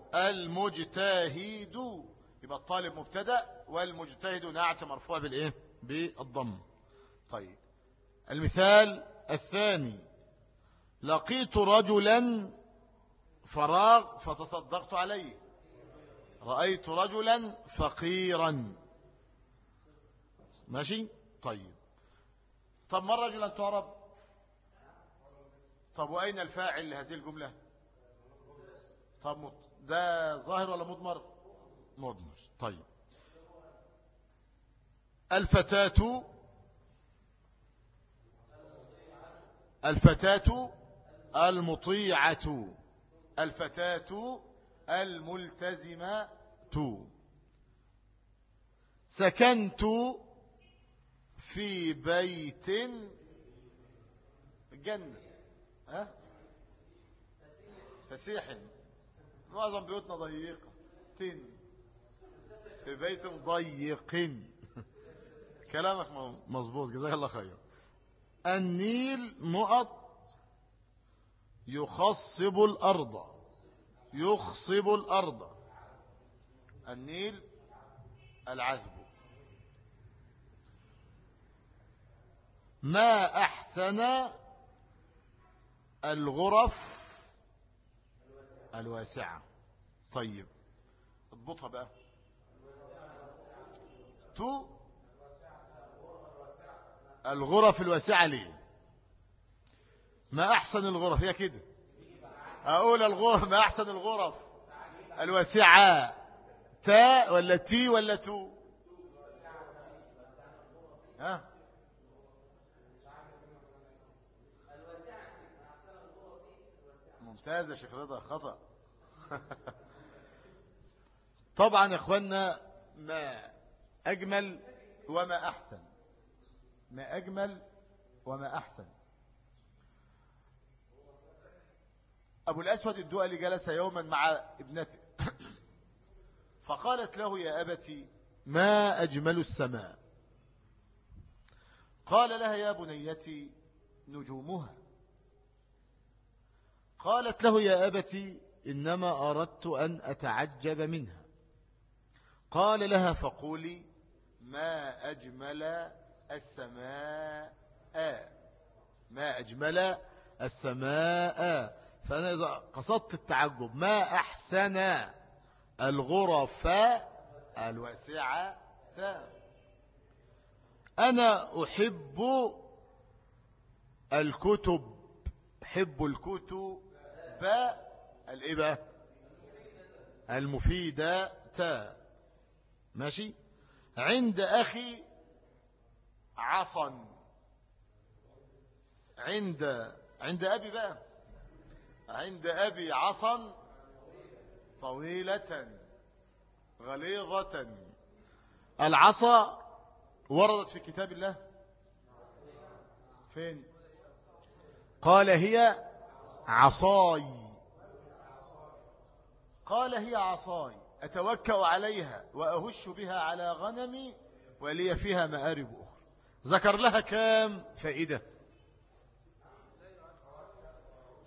S1: المجتهد. يبقى الطالب مبتدأ والمجتهد نعت مرفوع بالإيه؟ بالضم. طيب، المثال الثاني: لقيت رجلا فراغ فتصدقت عليه. رأيت رجلا فقيرا. ماشي. طيب، طب ما رجلا تعرب؟ طب وأين الفاعل لهذه الجملة؟ طب ده ظاهر ولا مضمر؟ مضمر. طيب، الفتاة المطيعة. الفتاة الملتزمة. سكنت في بيت الجنة. فسيح. معظم بيوتنا ضيقة. في بيت ضيق. كلامك مظبوط، جزاك الله خير. النيل يخصب الأرض. يخصب الأرض. النيل العذب. ما أحسن الغرف الواسعة. طيب، اضبطها بقى. الغرف الواسعة ليه؟ ما أحسن الغرف، هي كده. أقول الغرف ما أحسن الغرف الواسعة. تاء ولا تي ولا تو؟ ممتاز يا شيخ رضا. خطأ. طبعا يا اخوانا، ما أجمل وما أحسن. ما أجمل وما أحسن. أبو الأسود الدؤلي جلس يوما مع ابنته فقالت له: يا أبتي، ما أجمل السماء؟ قال لها: يا بنيتي، نجومها. قالت له: يا أبتي، إنما أردت أن أتعجب منها. قال لها: فقولي: ما أجمل السماء. ما أجمل السماء. فأنا إذا قصدت التعجب: ما أحسن الغرف الواسعة. أنا أحب الكتب. أحب الكتب الإبة المفيدة. ماشي. عند أخي عصا. عند أبي بقى. عند أبي عصا طويلة غليظة. العصا وردت في كتاب الله فين؟ قال: هي عصاي. قال: هي عصاي أتوكأ عليها وأهش بها على غنمي ولي فيها مآرب أخرى. ذكر لها كام فائدة؟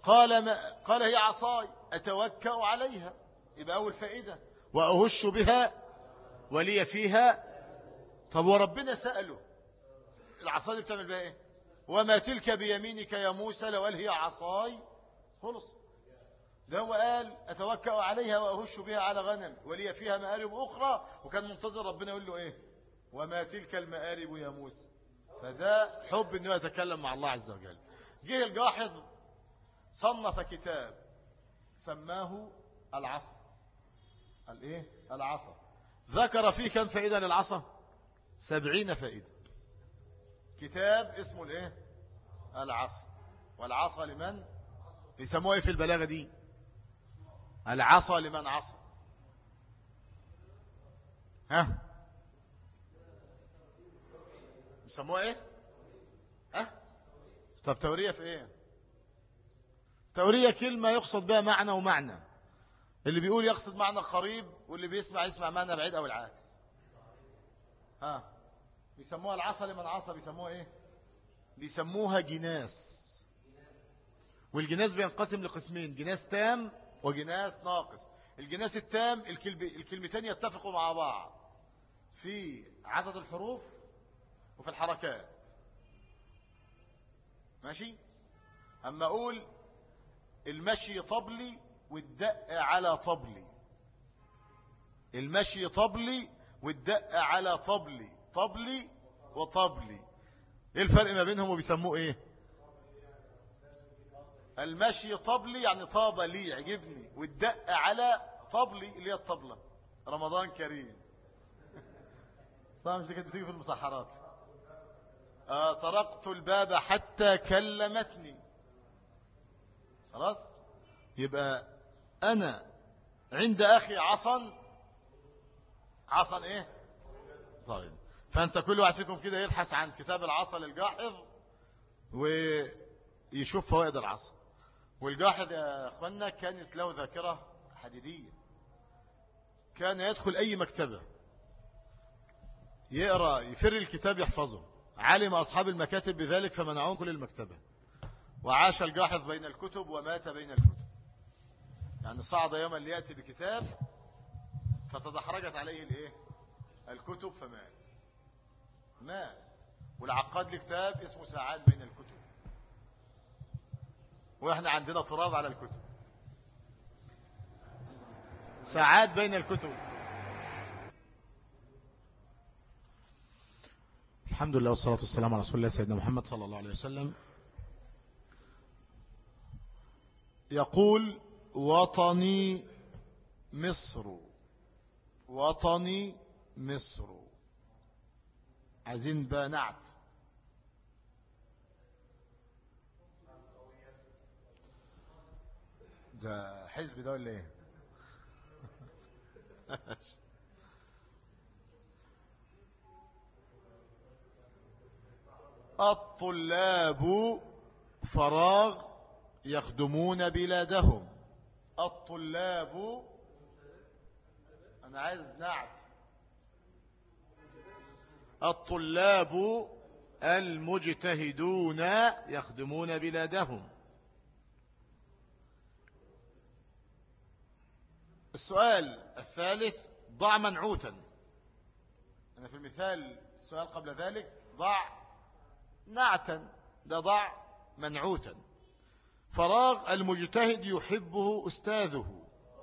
S1: قال هي عصاي أتوكأ عليها، يبقى أول فائدة، وأهش بها ولي فيها. طب وربنا سأله العصا دي بتعمل بها ايه؟ وما تلك بيمينك يا موسى، لو قال هي عصاي خلص. ده هو قال أتوكأ عليها وأهش بها على غنم ولي فيها مآرب أخرى، وكان منتظر ربنا يقول له إيه؟ وما تلك المآرب يا موسى. فده حب أنه يتكلم مع الله عز وجل. جه الجاحظ صنف كتاب سماه العصا. الإيه؟ العصا. ذكر فيه كم فائدة للعصا؟ 70 فائدة. كتاب اسمه الإيه؟ العصا. والعصا لمن؟ يسموه إيه في البلاغة دي؟ العصا لمن عصى. ها؟ يسموها ايه؟ ها؟ طب تورية في ايه؟ تورية كلمة يقصد بها معنى ومعنى، اللي بيقول يقصد معنى قريب واللي بيسمع يسمع معنى بعيد او العكس. ها؟ بيسموها العصا لمن عصى. بيسموها ايه؟ بيسموها جناس. والجناس بينقسم لقسمين، جناس تام وجناس ناقص. الجناس التام الكلمتين يتفقوا مع بعض في عدد الحروف وفي الحركات. ماشي؟ أما أقول المشي طبلي والدق على طبلي، المشي طبلي والدق على طبلي، طبلي وطبلي، ايه الفرق ما بينهم وبيسموه ايه؟ المشي طبلي يعني طاب لي عجبني، والدق على طبلي اللي هي الطبلة. رمضان كريم. صح مش كده بتيجي في المسحرات؟ طرقت الباب حتى كلمتني. خلاص. يبقى أنا عند أخي عصا. عصا إيه؟ طيب، فأنت كل واحد فيكم كده يبحث عن كتاب العصا للجاحظ ويشوف فوائد العصا. والجاحظ يا أخوانا كانت له ذاكرة حديدية. كان يدخل أي مكتبة يقرأ يفر الكتاب يحفظه. علم أصحاب المكاتب بذلك فمنعوه كل المكتبة. وعاش الجاحظ بين الكتب ومات بين الكتب. يعني صعد يوما ليأتي بكتاب فتدحرجت عليه الايه؟ الكتب فمات. مات. والعقاد لكتاب اسمه ساعات بين الكتب، واحنا عندنا تراب على الكتب. ساعات بين الكتب. الحمد لله والصلاة والسلام على رسول الله سيدنا محمد صلى الله عليه وسلم. يقول وطني مصر، وطني مصر. عايزين بقى نعت. ده حزب ده ولا ايه؟ الطلاب فراغ يخدمون بلادهم. الطلاب، أنا عايز نعت. الطلاب المجتهدون يخدمون بلادهم. السؤال الثالث ضع منعوتا. أنا في المثال السؤال قبل ذلك ضع نعتا، ده ضع منعوتا. فراغ المجتهد يحبه أستاذه.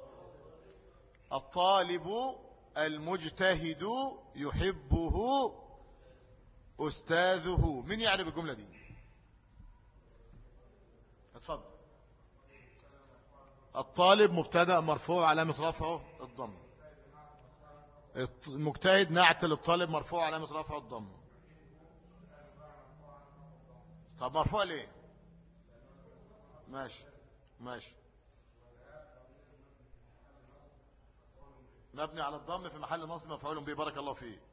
S1: الطالب المجتهد يحبه أستاذه. من يعرف الجملة دي؟ اتفضل. الطالب مبتدأ مرفوع علامة رفعه الضم. المجتهد نعت للطالب مرفوع علامة رفعه الضم. طب مرفوع ليه؟ ماشي ماشي. مبني على الضم في محل نصب مفعول به. بارك الله فيه.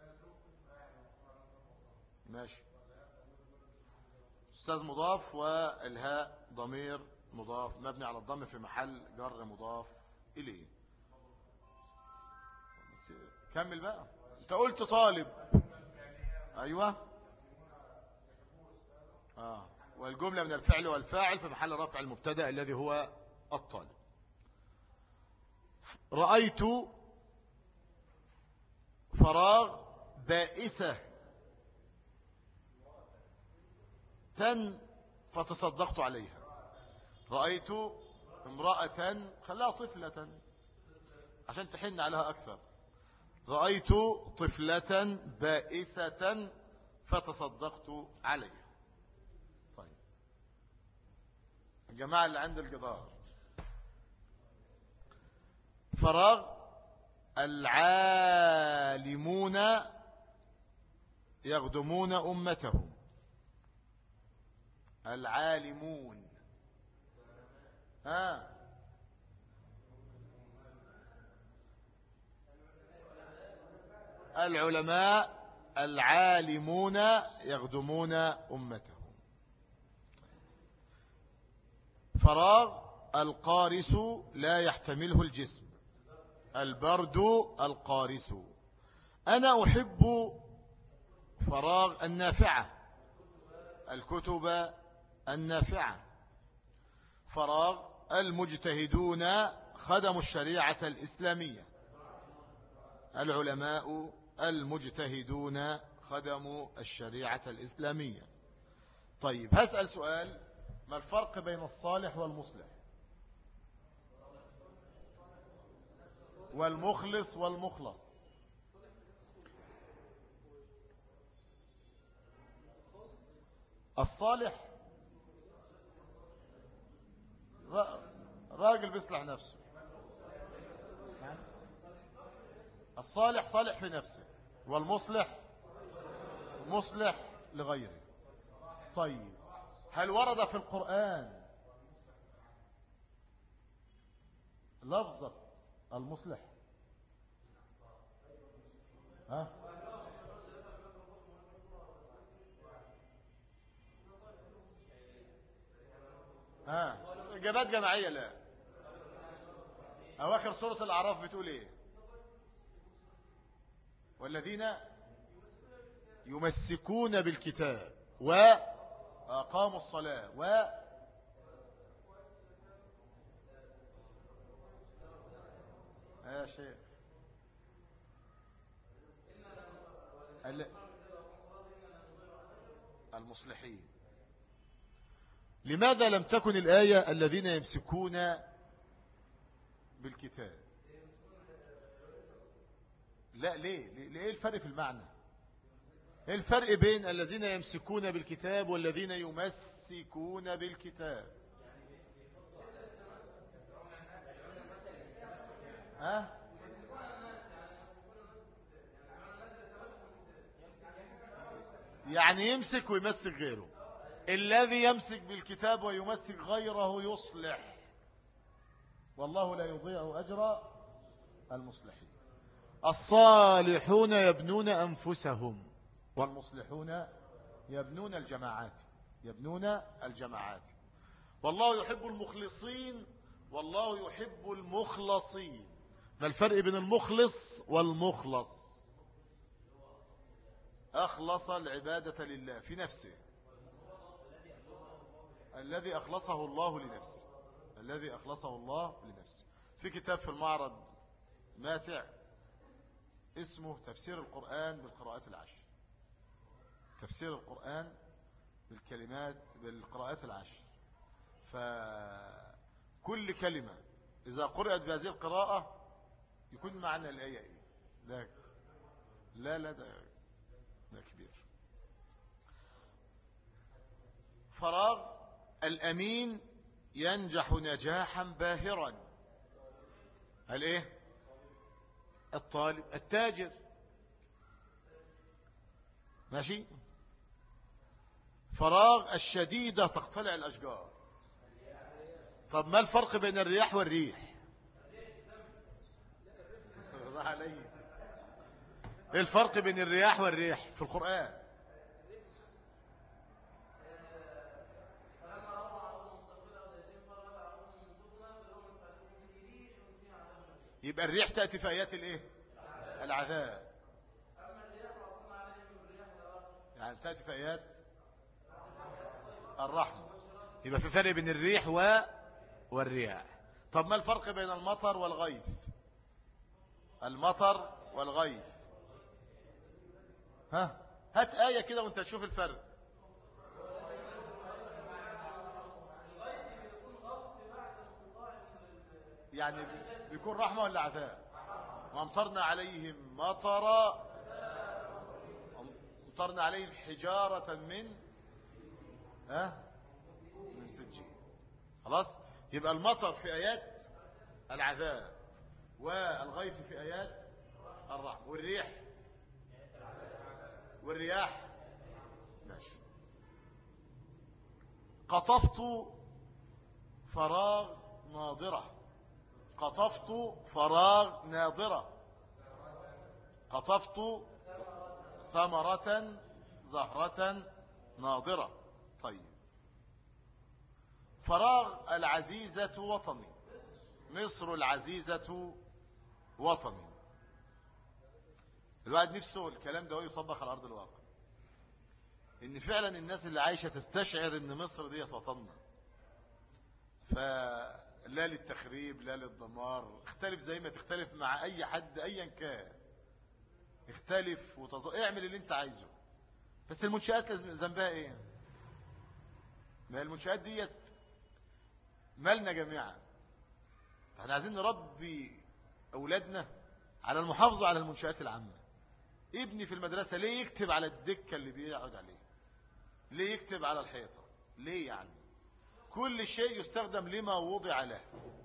S1: ماشي. أستاذ مضاف والهاء ضمير مضاف مبني على الضم في محل جر مضاف إليه. كمل بقى. أنت قلت طالب. أيوة. والجملة من الفعل والفاعل في محل رفع المبتدأ الذي هو الطالب. رأيت فراغ بائسة فتصدقت عليها. رأيت امرأة، خلاها طفلة عشان تحن عليها أكثر. رأيت طفلة بائسة فتصدقت عليها. طيب الجماعة اللي عند الجدار، فراغ العالمون يخدمون أمتهم. العالمون العلماء العالمون يخدمون أمتهم. فراغ القارس لا يحتمله الجسم. البرد القارس. أنا أحب فراغ النافعة. الكتب النافعة. فراغ المجتهدون خدموا الشريعة الإسلامية. العلماء المجتهدون خدموا الشريعة الإسلامية. طيب هسأل سؤال: ما الفرق بين الصالح والمصلح والمخلص والمخلص؟ الصالح راجل بيصلح نفسه. الصالح صالح في نفسه، والمصلح مصلح لغيره. طيب هل ورد في القرآن لفظة المصلح؟ إجابات جماعية. لا، أواخر سورة الأعراف بتقول إيه؟ والذين يمسكون بالكتاب وأقاموا الصلاة يا شيخ المصلحين. لماذا لم تكن الآية الذين يمسكون بالكتاب؟ لا، ليه ايه الفرق في المعنى؟ ايه الفرق بين الذين يمسكون بالكتاب والذين يمسكون بالكتاب؟ يعني يمسك ويمسك غيره. الذي يمسك بالكتاب ويمسك غيره يصلح، والله لا يضيع أجر المصلحين. الصالحون يبنون أنفسهم والمصلحون يبنون الجماعات. والله يحب المخلصين والله يحب المخلصين. ما الفرق بين المخلص والمخلص؟ أخلص العبادة لله في نفسه، الذي أخلصه الله لنفسه. في كتاب في المعرض ماتع اسمه تفسير القرآن بالقراءات العشر. تفسير القرآن بالقراءات العشر. فكل كلمة إذا قرأت بهذه القراءة يكون معنى الآية إيه؟ لا ده كبير. فراغ الأمين ينجح نجاحا باهرا. الايه؟ الطالب التاجر. ماشي. فراغ الشديدة تقتلع الأشجار. طب ما الفرق بين الرياح والريح؟ الله علي. ايه الفرق بين الرياح والريح في القرآن؟ يبقى الريح تأتي في آيات الايه؟ العذاب. يعني تأتي في آيات الرحمة. يبقى في فرق بين الريح والرياح. طب ما الفرق بين المطر والغيث؟ المطر والغيث، ها، هات آية كده وانت تشوف الفرق. يعني بيكون رحمة ولا عذاب؟ وامطرنا عليهم مطرا، امطرنا عليهم حجارة من سجيل. خلاص، يبقى المطر في آيات العذاب، والغيث في آيات الرحمة، والرياح ماشي. قطفت فراغ ناظرة، قطفت فراغ ناظرة، قطفت ثمرة زهرة ناظرة. طيب، فراغ العزيزة وطني، مصر العزيزة وطني. الواحد نفسه الكلام ده يطبق على أرض الواقع، إن فعلا الناس اللي عايشة تستشعر إن مصر دي وطننا، فلا للتخريب لا للدمار. اختلف زي ما تختلف مع أي حد أيا كان، اختلف اعمل اللي انت عايزه، بس المنشآت ذنبها ايه؟ ما المنشآت ديت مالنا جميعا. فاحنا عايزين نربي أولادنا على المحافظة على المنشآت العامة. ابني في المدرسة ليه يكتب على الدكة اللي بيقعد عليه؟ ليه يكتب على الحيطة؟ ليه يعني؟ كل شيء يستخدم لما وضع له.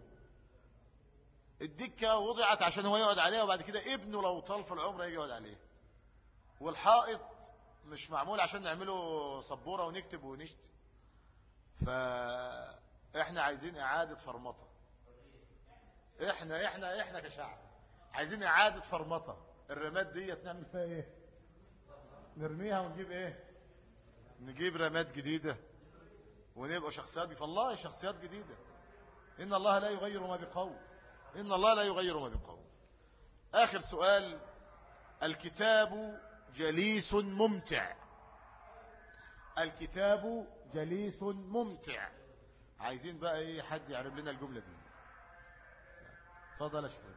S1: الدكة وضعت عشان هو يقعد عليها، وبعد كده ابنه لو طال في العمر يجي يقعد عليه. والحائط مش معمول عشان نعمله سبورة ونكتب ونشتي. فاحنا عايزين إعادة فرمطة. احنا كشعب عايزين إعادة فرمطة. الرماد ديت نعمل فيها ايه؟ نرميها ونجيب ايه؟ نجيب رماد جديدة ونبقى شخصيات، فالله شخصيات جديدة. إن الله لا يغير ما بقوم، إن الله لا يغير ما بقوم. آخر سؤال. الكتاب جليس ممتع، الكتاب جليس ممتع. عايزين بقى ايه؟ حد يعرف لنا الجملة دي. تفضل يا شباب.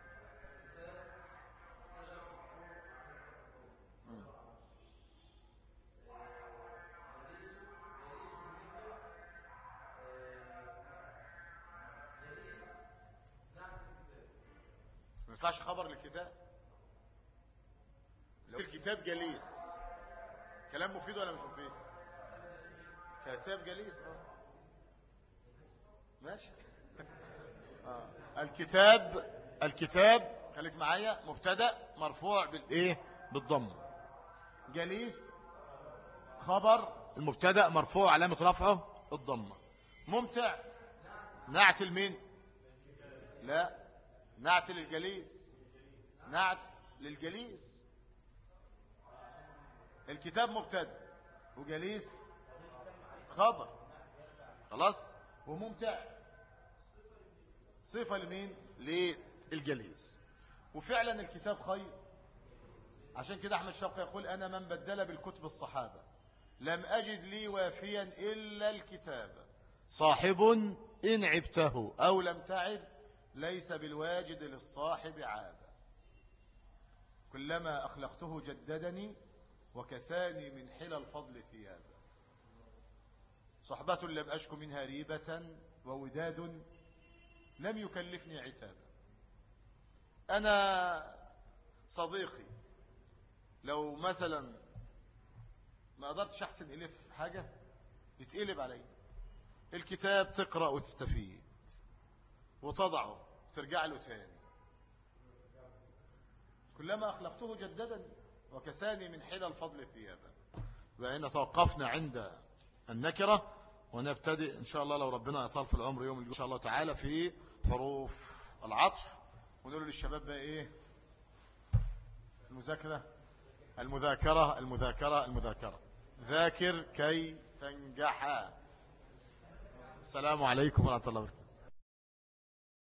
S1: ما ينفعش خبر للكتاب. لو الكتاب جليس، كلام مفيد ولا مش مفيد؟ كتاب جليس ماشي. الكتاب خليك معايا، مبتدا مرفوع بالايه؟ بالضم. جليس خبر، المبتدا مرفوع علامه رفعه الضمه. ممتع نعت لمين؟ لا، نعت للجليس، نعت للجليس. الكتاب مبتدا وجليس خبر، خلاص. وممتع صفة لمين؟ للجليس. وفعلا الكتاب خير. عشان كده أحمد شوقي يقول: أنا من بدل بالكتب الصحابة لم أجد لي وافيا إلا الكتاب، صاحب إن عبته أو لم تعب ليس بالواجد للصاحب عابا. كلما أخلقته جددني وكساني من حلى الفضل ثيابا. صحبة لم أشك منها ريبة ووداد لم يكلفني عتابا. أنا صديقي لو مثلا ما قدرتش أحسن إليه في حاجة يتقلب علي. الكتاب تقرأ وتستفيد وتضعه ترجع له تاني. كلما أخلقته جددني وكساني من حلى الفضل ثيابا. وإن توقفنا عند النكرة، ونبتدئ إن شاء الله لو ربنا أطال في العمر يوم إن شاء الله تعالى في حروف العطف. ونقول للشباب بقى إيه؟ المذاكرة. ذاكر كي تنجح. السلام عليكم ورحمة الله وبركاته.